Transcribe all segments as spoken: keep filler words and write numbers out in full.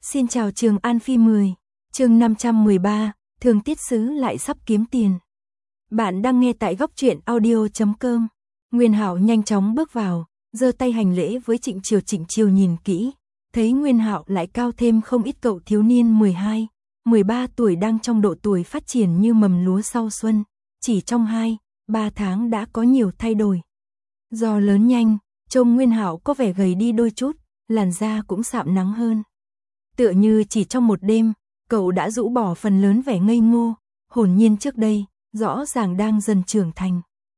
Xin chào Trường An Phi mười, chương năm trăm mười ba, Thường Tiết Sứ lại sắp kiếm tiền. Bạn đang nghe tại góc truyện audio chấm com. Nguyên Hạo nhanh chóng bước vào, giơ tay hành lễ với Trịnh Triều. Trịnh Triều nhìn kỹ, thấy Nguyên Hạo lại cao thêm không ít cậu thiếu niên mười hai, mười ba tuổi đang trong độ tuổi phát triển như mầm lúa sau xuân, chỉ trong hai, ba tháng đã có nhiều thay đổi. Do lớn nhanh, trông Nguyên Hạo có vẻ gầy đi đôi chút, làn da cũng sạm nắng hơn. Tựa như chỉ trong một đêm, cậu đã rũ bỏ phần lớn vẻ ngây ngô, hồn nhiên trước đây, rõ ràng đang dần trưởng thành.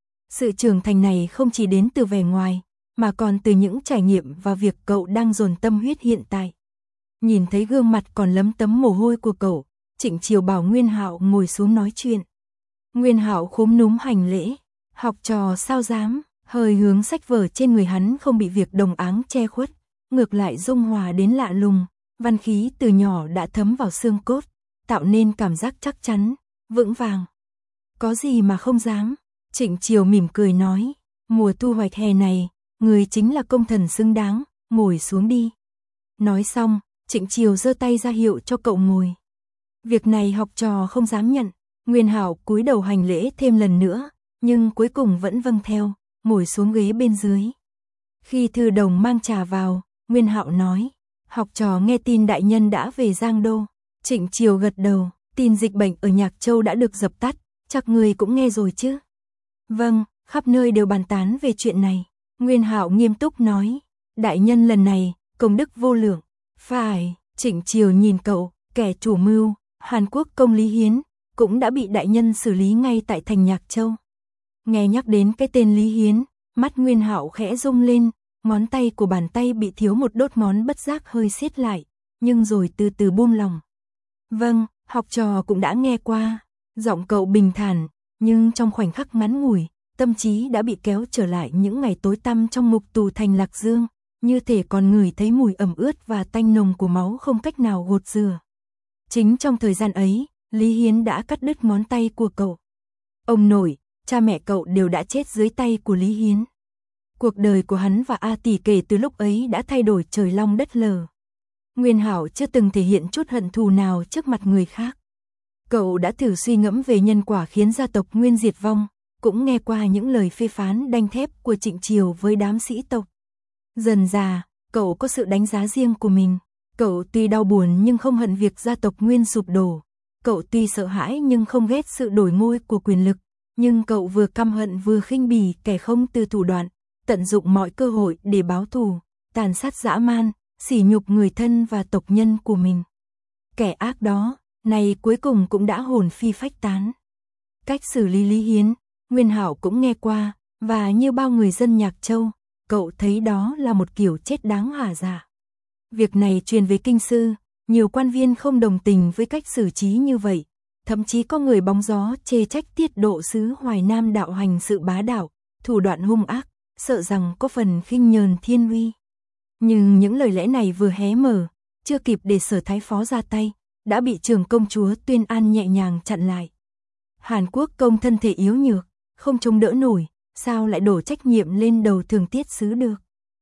Sự trưởng thành này không chỉ đến từ vẻ ngoài, mà còn từ những trải nghiệm và việc cậu đang dồn tâm huyết hiện tại. Nhìn thấy gương mặt còn lấm tấm mồ hôi của cậu, Trịnh Triều bảo Nguyên Hạo ngồi xuống nói chuyện. Nguyên Hạo khúm núm hành lễ, học trò sao dám, hơi hướng sách vở trên người hắn không bị việc đồng áng che khuất, ngược lại dung hòa đến lạ lùng. Văn khí từ nhỏ đã thấm vào xương cốt, tạo nên cảm giác chắc chắn, vững vàng. Có gì mà không dám, Trịnh Triều mỉm cười nói, mùa thu hoạch hè này, người chính là công thần xứng đáng, ngồi xuống đi. Nói xong, Trịnh Triều giơ tay ra hiệu cho cậu ngồi. Việc này học trò không dám nhận, Nguyên Hạo cúi đầu hành lễ thêm lần nữa, nhưng cuối cùng vẫn vâng theo, ngồi xuống ghế bên dưới. Khi Thư Đồng mang trà vào, Nguyên Hạo nói, học trò nghe tin đại nhân đã về Giang Đô. Trịnh Triều gật đầu, tin dịch bệnh ở Nhạc Châu đã được dập tắt, chắc người cũng nghe rồi chứ. Vâng, khắp nơi đều bàn tán về chuyện này. Nguyên Hạo nghiêm túc nói, đại nhân lần này, công đức vô lượng. Phải, Trịnh Triều nhìn cậu, kẻ chủ mưu, Hàn Quốc công Lý Hiến, cũng đã bị đại nhân xử lý ngay tại thành Nhạc Châu. Nghe nhắc đến cái tên Lý Hiến, mắt Nguyên Hạo khẽ rung lên. Ngón tay của bàn tay bị thiếu một đốt ngón bất giác hơi siết lại, nhưng rồi từ từ buông lòng. Vâng, học trò cũng đã nghe qua. Giọng cậu bình thản, nhưng trong khoảnh khắc ngắn ngủi, tâm trí đã bị kéo trở lại những ngày tối tăm trong ngục tù thành Lạc Dương, như thể còn ngửi thấy mùi ẩm ướt và tanh nồng của máu không cách nào gột rửa. Chính trong thời gian ấy, Lý Hiến đã cắt đứt ngón tay của cậu. Ông nội, cha mẹ cậu đều đã chết dưới tay của Lý Hiến. Cuộc đời của hắn và A Tỷ kể từ lúc ấy đã thay đổi trời long đất lở. Nguyên Hạo chưa từng thể hiện chút hận thù nào trước mặt người khác. Cậu đã thử suy ngẫm về nhân quả khiến gia tộc Nguyên diệt vong, cũng nghe qua những lời phê phán đanh thép của Trịnh Triều với đám sĩ tộc. Dần dà, cậu có sự đánh giá riêng của mình. Cậu tuy đau buồn nhưng không hận việc gia tộc Nguyên sụp đổ. Cậu tuy sợ hãi nhưng không ghét sự đổi ngôi của quyền lực. Nhưng cậu vừa căm hận vừa khinh bỉ kẻ không từ thủ đoạn, tận dụng mọi cơ hội để báo thù, tàn sát dã man, sỉ nhục người thân và tộc nhân của mình. Kẻ ác đó, này cuối cùng cũng đã hồn phi phách tán. Cách xử lý Lý Hiến, Nguyên Hạo cũng nghe qua, và như bao người dân Nhạc Châu, cậu thấy đó là một kiểu chết đáng hả dạ. Việc này truyền về kinh sư, nhiều quan viên không đồng tình với cách xử trí như vậy, thậm chí có người bóng gió chê trách Tiết Độ sứ Hoài Nam đạo hành sự bá đạo, thủ đoạn hung ác, sợ rằng có phần khinh nhờn thiên uy. Nhưng những lời lẽ này vừa hé mở, chưa kịp để Sở Thái Phó ra tay, đã bị Trưởng công chúa Tuyên An nhẹ nhàng chặn lại. Hàn Quốc công thân thể yếu nhược, không chống đỡ nổi, sao lại đổ trách nhiệm lên đầu Thường Tiết Sứ được.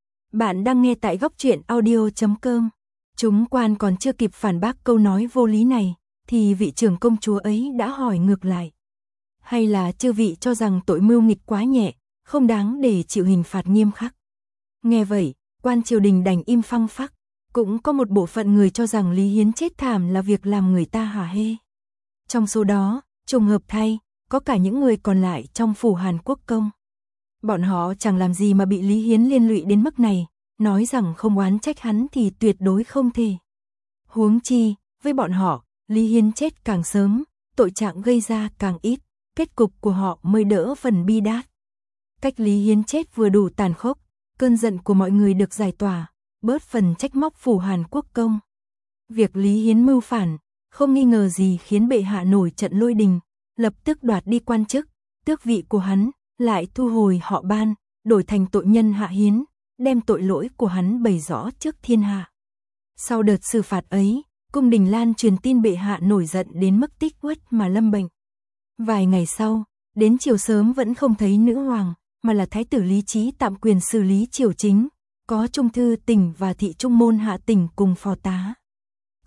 Bạn đang nghe tại góc truyện audio chấm com. Chúng quan còn chưa kịp phản bác câu nói vô lý này, thì vị Trưởng công chúa ấy đã hỏi ngược lại. Hay là chư vị cho rằng tội mưu nghịch quá nhẹ, không đáng để chịu hình phạt nghiêm khắc. Nghe vậy, quan triều đình đành im phăng phắc, cũng có một bộ phận người cho rằng Lý Hiến chết thảm là việc làm người ta hả hê. Trong số đó, trùng hợp thay, có cả những người còn lại trong phủ Hàn Quốc công. Bọn họ chẳng làm gì mà bị Lý Hiến liên lụy đến mức này, nói rằng không oán trách hắn thì tuyệt đối không thể. Huống chi, với bọn họ, Lý Hiến chết càng sớm, tội trạng gây ra càng ít, kết cục của họ mới đỡ phần bi đát. Cách Lý Hiến chết vừa đủ tàn khốc, cơn giận của mọi người được giải tỏa, bớt phần trách móc phủ Hàn Quốc công. Việc Lý Hiến mưu phản, không nghi ngờ gì khiến bệ hạ nổi trận lôi đình, lập tức đoạt đi quan chức, tước vị của hắn, lại thu hồi họ Ban, đổi thành tội nhân Hạ Hiến, đem tội lỗi của hắn bày rõ trước thiên hạ. Sau đợt xử phạt ấy, cung đình Lan truyền tin bệ hạ nổi giận đến mức tích uất mà lâm bệnh. Vài ngày sau, đến chiều sớm vẫn không thấy nữ hoàng, mà là thái tử Lý Trí tạm quyền xử lý triều chính, có trung thư tỉnh và thị trung môn hạ tỉnh cùng phò tá.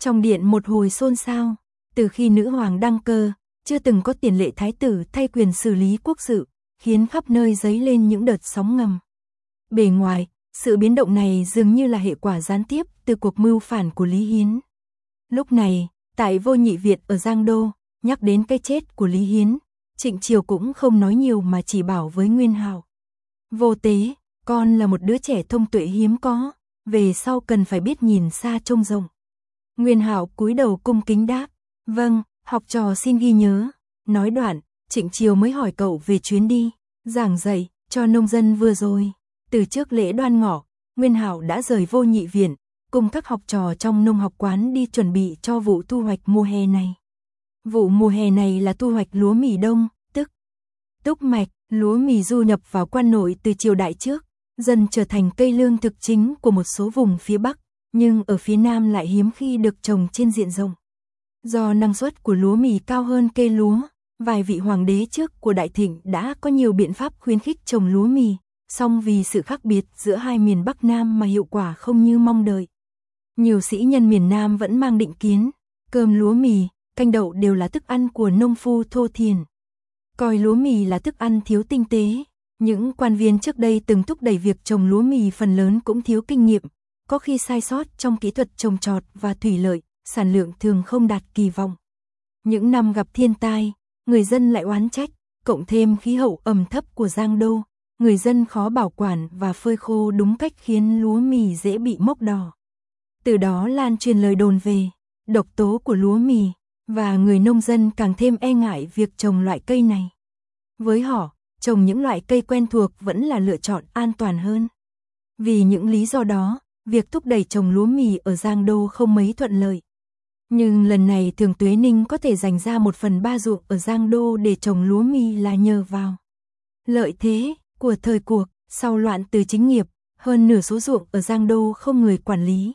Trong điện một hồi xôn xao, từ khi nữ hoàng đăng cơ, chưa từng có tiền lệ thái tử thay quyền xử lý quốc sự, khiến khắp nơi dấy lên những đợt sóng ngầm. Bề ngoài, sự biến động này dường như là hệ quả gián tiếp từ cuộc mưu phản của Lý Hiến. Lúc này, tại Vô Nhị Viện ở Giang Đô, nhắc đến cái chết của Lý Hiến, Trịnh Triều cũng không nói nhiều mà chỉ bảo với Nguyên Hạo. Vô Tế, con là một đứa trẻ thông tuệ hiếm có, về sau cần phải biết nhìn xa trông rộng. Nguyên Hạo cúi đầu cung kính đáp, vâng, học trò xin ghi nhớ. Nói đoạn, Trịnh Triều mới hỏi cậu về chuyến đi, giảng dạy cho nông dân vừa rồi. Từ trước lễ Đoan Ngọ, Nguyên Hạo đã rời Vô Nhị Viện, cùng các học trò trong nông học quán đi chuẩn bị cho vụ thu hoạch mùa hè này. Vụ mùa hè này là thu hoạch lúa mì đông, tức túc mạch, lúa mì du nhập vào quan nội từ triều đại trước, dần trở thành cây lương thực chính của một số vùng phía Bắc, nhưng ở phía Nam lại hiếm khi được trồng trên diện rộng. Do năng suất của lúa mì cao hơn cây lúa, vài vị hoàng đế trước của Đại Thịnh đã có nhiều biện pháp khuyến khích trồng lúa mì, song vì sự khác biệt giữa hai miền Bắc Nam mà hiệu quả không như mong đợi. Nhiều sĩ nhân miền Nam vẫn mang định kiến, cơm lúa mì, canh đậu đều là thức ăn của nông phu thô thiển. Coi lúa mì là thức ăn thiếu tinh tế, những quan viên trước đây từng thúc đẩy việc trồng lúa mì phần lớn cũng thiếu kinh nghiệm, có khi sai sót trong kỹ thuật trồng trọt và thủy lợi, sản lượng thường không đạt kỳ vọng. Những năm gặp thiên tai, người dân lại oán trách, cộng thêm khí hậu ẩm thấp của Giang Đô, người dân khó bảo quản và phơi khô đúng cách khiến lúa mì dễ bị mốc đỏ. Từ đó lan truyền lời đồn về độc tố của lúa mì, và người nông dân càng thêm e ngại việc trồng loại cây này. Với họ, trồng những loại cây quen thuộc vẫn là lựa chọn an toàn hơn. Vì những lý do đó, việc thúc đẩy trồng lúa mì ở Giang Đô không mấy thuận lợi. Nhưng lần này Thường Tuế Ninh có thể dành ra một phần ba ruộng ở Giang Đô để trồng lúa mì là nhờ vào lợi thế của thời cuộc. Sau loạn từ chính nghiệp, hơn nửa số ruộng ở Giang Đô không người quản lý.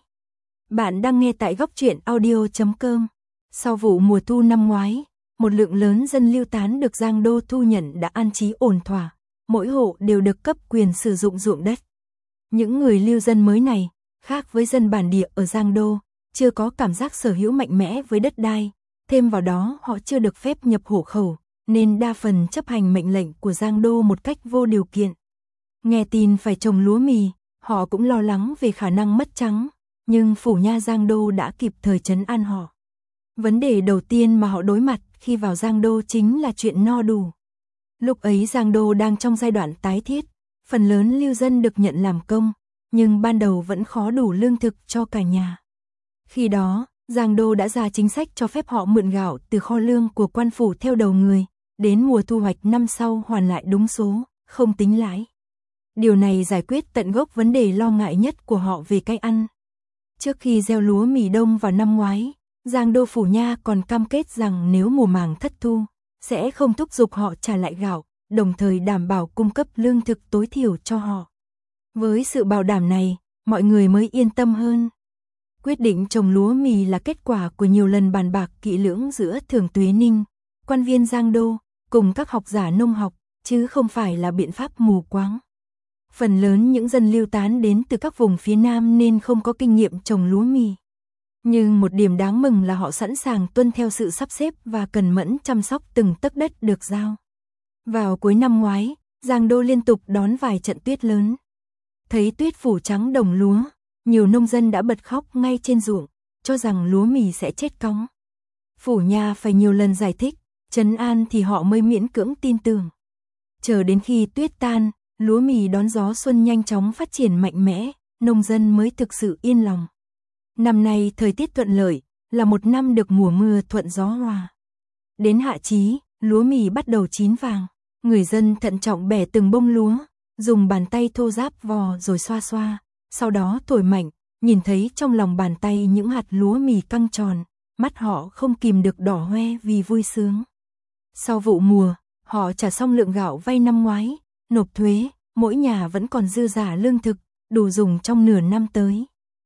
Bạn đang nghe tại góc truyện audio chấm com. Sau vụ mùa thu năm ngoái, một lượng lớn dân lưu tán được Giang Đô thu nhận đã an trí ổn thỏa, mỗi hộ đều được cấp quyền sử dụng ruộng đất. Những người lưu dân mới này, khác với dân bản địa ở Giang Đô, chưa có cảm giác sở hữu mạnh mẽ với đất đai, thêm vào đó họ chưa được phép nhập hộ khẩu, nên đa phần chấp hành mệnh lệnh của Giang Đô một cách vô điều kiện. Nghe tin phải trồng lúa mì, họ cũng lo lắng về khả năng mất trắng, nhưng phủ nha Giang Đô đã kịp thời trấn an họ. Vấn đề đầu tiên mà họ đối mặt khi vào Giang Đô chính là chuyện no đủ. Lúc ấy Giang Đô đang trong giai đoạn tái thiết, phần lớn lưu dân được nhận làm công, nhưng ban đầu vẫn khó đủ lương thực cho cả nhà. Khi đó, Giang Đô đã ra chính sách cho phép họ mượn gạo từ kho lương của quan phủ theo đầu người, đến mùa thu hoạch năm sau hoàn lại đúng số, không tính lãi. Điều này giải quyết tận gốc vấn đề lo ngại nhất của họ về cái ăn. Trước khi gieo lúa mì đông vào năm ngoái, Giang Đô phủ nha còn cam kết rằng nếu mùa màng thất thu, sẽ không thúc giục họ trả lại gạo, đồng thời đảm bảo cung cấp lương thực tối thiểu cho họ. Với sự bảo đảm này, mọi người mới yên tâm hơn. Quyết định trồng lúa mì là kết quả của nhiều lần bàn bạc kỹ lưỡng giữa Thường Tuế Ninh, quan viên Giang Đô, cùng các học giả nông học, chứ không phải là biện pháp mù quáng. Phần lớn những dân lưu tán đến từ các vùng phía Nam nên không có kinh nghiệm trồng lúa mì. Nhưng một điểm đáng mừng là họ sẵn sàng tuân theo sự sắp xếp và cẩn mẫn chăm sóc từng tấc đất được giao. Vào cuối năm ngoái, Giang Đô liên tục đón vài trận tuyết lớn. Thấy tuyết phủ trắng đồng lúa, nhiều nông dân đã bật khóc ngay trên ruộng, cho rằng lúa mì sẽ chết cóng. Phủ nha phải nhiều lần giải thích, trấn an thì họ mới miễn cưỡng tin tưởng. Chờ đến khi tuyết tan, lúa mì đón gió xuân nhanh chóng phát triển mạnh mẽ, nông dân mới thực sự yên lòng. Năm nay thời tiết thuận lợi, là một năm được mùa mưa thuận gió hòa. Đến hạ chí, lúa mì bắt đầu chín vàng, người dân thận trọng bẻ từng bông lúa, dùng bàn tay thô ráp vò rồi xoa xoa, sau đó thổi mạnh, nhìn thấy trong lòng bàn tay những hạt lúa mì căng tròn, mắt họ không kìm được đỏ hoe vì vui sướng. Sau vụ mùa, họ trả xong lượng gạo vay năm ngoái, nộp thuế, mỗi nhà vẫn còn dư giả lương thực, đủ dùng trong nửa năm tới.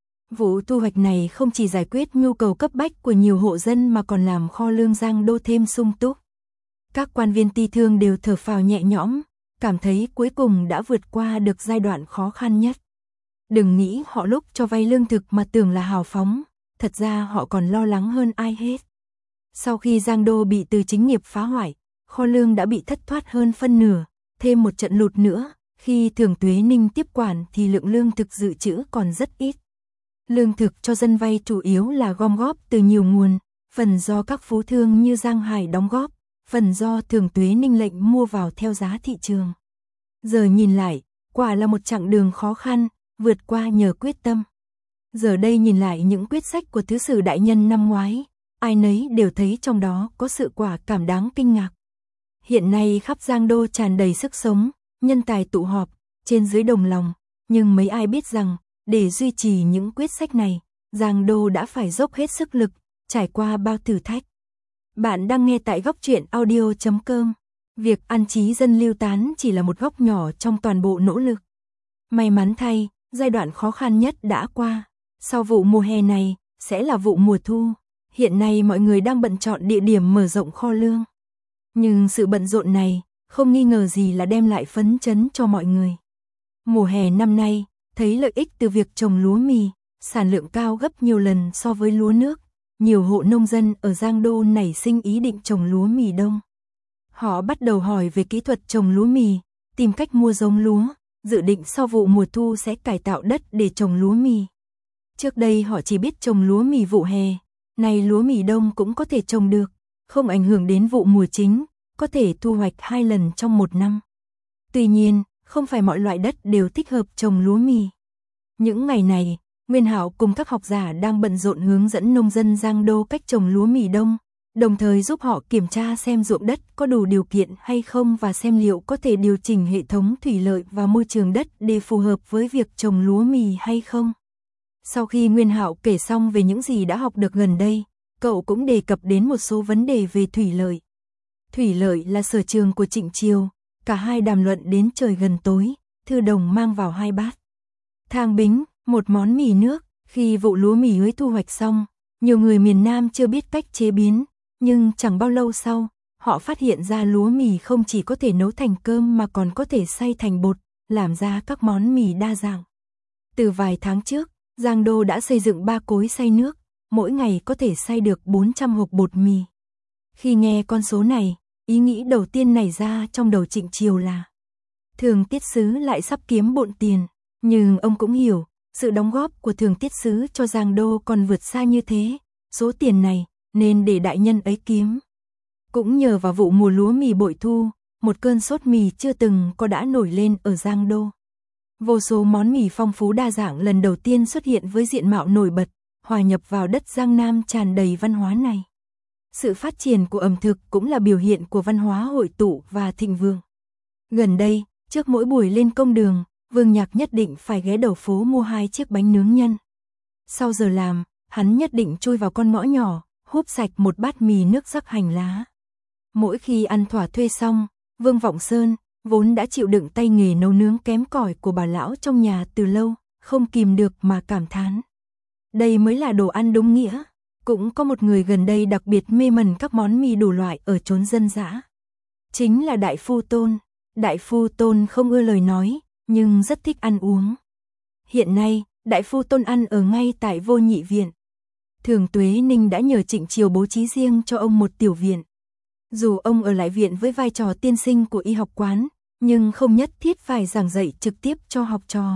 Vụ thu hoạch này không chỉ giải quyết nhu cầu cấp bách của nhiều hộ dân mà còn làm kho lương Giang Đô thêm sung túc. Các quan viên ti thương đều thở phào nhẹ nhõm, cảm thấy cuối cùng đã vượt qua được giai đoạn khó khăn nhất. Đừng nghĩ họ lúc cho vay lương thực mà tưởng là hào phóng, thật ra họ còn lo lắng hơn ai hết. Sau khi Giang Đô bị Từ Chính Nghiệp phá hoại, kho lương đã bị thất thoát hơn phân nửa, thêm một trận lụt nữa, khi Thường Tuế Ninh tiếp quản thì lượng lương thực dự trữ còn rất ít. Lương thực cho dân vay chủ yếu là gom góp từ nhiều nguồn, phần do các phú thương như Giang Hải đóng góp, phần do Thường Tuế Ninh lệnh mua vào theo giá thị trường. Giờ nhìn lại, quả là một chặng đường khó khăn, vượt qua nhờ quyết tâm. Giờ đây nhìn lại những quyết sách của Thứ sử đại nhân năm ngoái, ai nấy đều thấy trong đó có sự quả cảm đáng kinh ngạc. Hiện nay khắp Giang Đô tràn đầy sức sống, nhân tài tụ họp, trên dưới đồng lòng, nhưng mấy ai biết rằng, để duy trì những quyết sách này, Giang Đô đã phải dốc hết sức lực, trải qua bao thử thách. Bạn đang nghe tại góc truyện audio chấm com. Việc an trí dân lưu tán chỉ là một góc nhỏ trong toàn bộ nỗ lực. May mắn thay, giai đoạn khó khăn nhất đã qua. Sau vụ mùa hè này, sẽ là vụ mùa thu. Hiện nay mọi người đang bận chọn địa điểm mở rộng kho lương. Nhưng sự bận rộn này, không nghi ngờ gì là đem lại phấn chấn cho mọi người. Mùa hè năm nay, thấy lợi ích từ việc trồng lúa mì, sản lượng cao gấp nhiều lần so với lúa nước. Nhiều hộ nông dân ở Giang Đô nảy sinh ý định trồng lúa mì đông. Họ bắt đầu hỏi về kỹ thuật trồng lúa mì, tìm cách mua giống lúa, dự định sau vụ mùa thu sẽ cải tạo đất để trồng lúa mì. Trước đây họ chỉ biết trồng lúa mì vụ hè, nay lúa mì đông cũng có thể trồng được, không ảnh hưởng đến vụ mùa chính, có thể thu hoạch hai lần trong một năm. Tuy nhiên, không phải mọi loại đất đều thích hợp trồng lúa mì. Những ngày này, Nguyên Hạo cùng các học giả đang bận rộn hướng dẫn nông dân Giang Đô cách trồng lúa mì đông, đồng thời giúp họ kiểm tra xem ruộng đất có đủ điều kiện hay không và xem liệu có thể điều chỉnh hệ thống thủy lợi và môi trường đất để phù hợp với việc trồng lúa mì hay không. Sau khi Nguyên Hạo kể xong về những gì đã học được gần đây, cậu cũng đề cập đến một số vấn đề về thủy lợi. Thủy lợi là sở trường của Trịnh Triều, cả hai đàm luận đến trời gần tối, Thư Đồng mang vào hai bát thang bính, một món mì nước. Khi vụ lúa mì ưới thu hoạch xong, nhiều người miền Nam chưa biết cách chế biến, nhưng chẳng bao lâu sau, họ phát hiện ra lúa mì không chỉ có thể nấu thành cơm mà còn có thể xay thành bột, làm ra các món mì đa dạng. Từ vài tháng trước, Giang Đô đã xây dựng ba cối xay nước, mỗi ngày có thể xay được bốn trăm hộp bột mì. Khi nghe con số này, ý nghĩ đầu tiên nảy ra trong đầu Trịnh Triều là Thường Tiết Sứ lại sắp kiếm bộn tiền, nhưng ông cũng hiểu, sự đóng góp của Thường Tiết Sứ cho Giang Đô còn vượt xa như thế, số tiền này nên để đại nhân ấy kiếm. Cũng nhờ vào vụ mùa lúa mì bội thu, một cơn sốt mì chưa từng có đã nổi lên ở Giang Đô. Vô số món mì phong phú đa dạng lần đầu tiên xuất hiện với diện mạo nổi bật, hòa nhập vào đất Giang Nam tràn đầy văn hóa này. Sự phát triển của ẩm thực cũng là biểu hiện của văn hóa hội tụ và thịnh vượng. Gần đây, trước mỗi buổi lên công đường, Vương Nhạc nhất định phải ghé đầu phố mua hai chiếc bánh nướng nhân. Sau giờ làm, hắn nhất định chui vào con ngõ nhỏ, húp sạch một bát mì nước rắc hành lá. Mỗi khi ăn thỏa thuê xong, Vương Vọng Sơn, vốn đã chịu đựng tay nghề nấu nướng kém cỏi của bà lão trong nhà từ lâu, không kìm được mà cảm thán. Đây mới là đồ ăn đúng nghĩa. Cũng có một người gần đây đặc biệt mê mẩn các món mì đủ loại ở chốn dân dã. Chính là Đại Phu Tôn. Đại Phu Tôn không ưa lời nói, nhưng rất thích ăn uống. Hiện nay, Đại Phu Tôn ăn ở ngay tại Vô Nhị Viện. Thường Tuế Ninh đã nhờ Trịnh Triều bố trí riêng cho ông một tiểu viện. Dù ông ở lại viện với vai trò tiên sinh của y học quán, nhưng không nhất thiết phải giảng dạy trực tiếp cho học trò.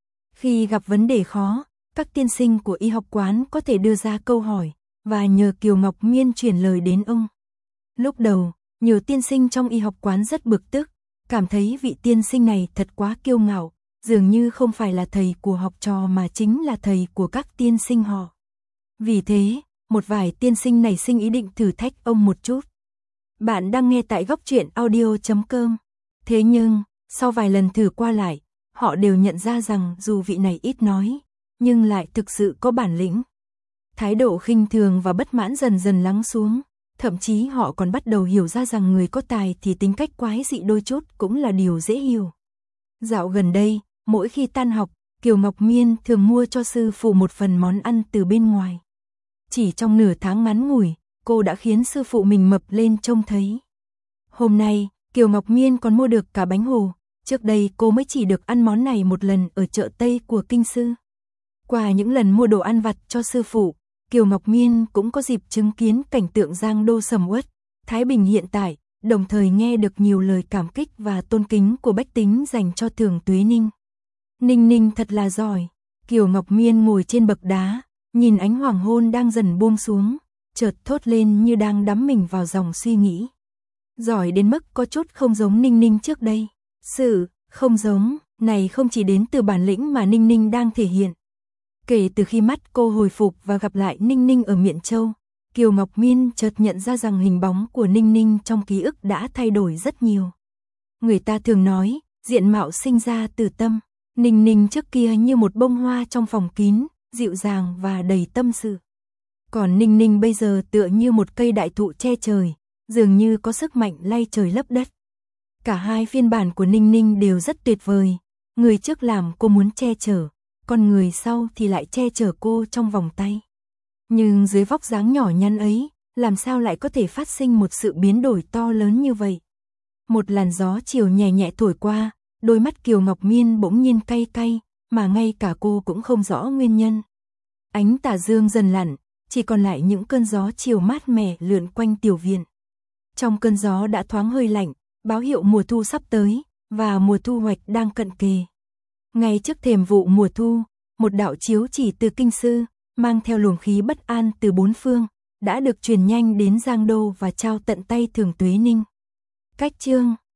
Khi gặp vấn đề khó, các tiên sinh của y học quán có thể đưa ra câu hỏi, và nhờ Kiều Ngọc Miên truyền lời đến ông. Lúc đầu, nhiều tiên sinh trong y học quán rất bực tức, cảm thấy vị tiên sinh này thật quá kiêu ngạo, dường như không phải là thầy của học trò mà chính là thầy của các tiên sinh họ. Vì thế, một vài tiên sinh nảy sinh ý định thử thách ông một chút. Bạn đang nghe tại góc truyện audio chấm com. Thế nhưng, sau vài lần thử qua lại, họ đều nhận ra rằng dù vị này ít nói, nhưng lại thực sự có bản lĩnh. Thái độ khinh thường và bất mãn dần dần lắng xuống, thậm chí họ còn bắt đầu hiểu ra rằng người có tài thì tính cách quái dị đôi chút cũng là điều dễ hiểu. Dạo gần đây, mỗi khi tan học, Kiều Ngọc Miên thường mua cho sư phụ một phần món ăn từ bên ngoài. Chỉ trong nửa tháng ngắn ngủi, cô đã khiến sư phụ mình mập lên trông thấy. Hôm nay, Kiều Ngọc Miên còn mua được cả bánh hồ, trước đây cô mới chỉ được ăn món này một lần ở chợ Tây của Kinh Sư. Qua những lần mua đồ ăn vặt cho sư phụ, Kiều Ngọc Miên cũng có dịp chứng kiến cảnh tượng Giang Đô sầm uất, Thái Bình hiện tại, đồng thời nghe được nhiều lời cảm kích và tôn kính của bách tính dành cho Thường Tuế Ninh. Ninh Ninh thật là giỏi. Kiều Ngọc Miên ngồi trên bậc đá, nhìn ánh hoàng hôn đang dần buông xuống, chợt thốt lên như đang đắm mình vào dòng suy nghĩ. Giỏi đến mức có chút không giống Ninh Ninh trước đây. Sự không giống này không chỉ đến từ bản lĩnh mà Ninh Ninh đang thể hiện. Kể từ khi mắt cô hồi phục và gặp lại Ninh Ninh ở Miện Châu, Kiều Ngọc Miên chợt nhận ra rằng hình bóng của Ninh Ninh trong ký ức đã thay đổi rất nhiều. Người ta thường nói, diện mạo sinh ra từ tâm. Ninh Ninh trước kia như một bông hoa trong phòng kín, dịu dàng và đầy tâm sự. Còn Ninh Ninh bây giờ tựa như một cây đại thụ che trời, dường như có sức mạnh lay trời lấp đất. Cả hai phiên bản của Ninh Ninh đều rất tuyệt vời. Người trước làm cô muốn che chở, còn người sau thì lại che chở cô trong vòng tay. Nhưng dưới vóc dáng nhỏ nhắn ấy, làm sao lại có thể phát sinh một sự biến đổi to lớn như vậy? Một làn gió chiều nhẹ nhẹ thổi qua, đôi mắt Kiều Ngọc Miên bỗng nhiên cay cay, mà ngay cả cô cũng không rõ nguyên nhân. Ánh tà dương dần lặn, chỉ còn lại những cơn gió chiều mát mẻ lượn quanh tiểu viện. Trong cơn gió đã thoáng hơi lạnh, báo hiệu mùa thu sắp tới, và mùa thu hoạch đang cận kề. Ngay trước thềm vụ mùa thu, một đạo chiếu chỉ từ kinh sư, mang theo luồng khí bất an từ bốn phương, đã được truyền nhanh đến Giang Đô và trao tận tay Thường Tuế Ninh. Cách chương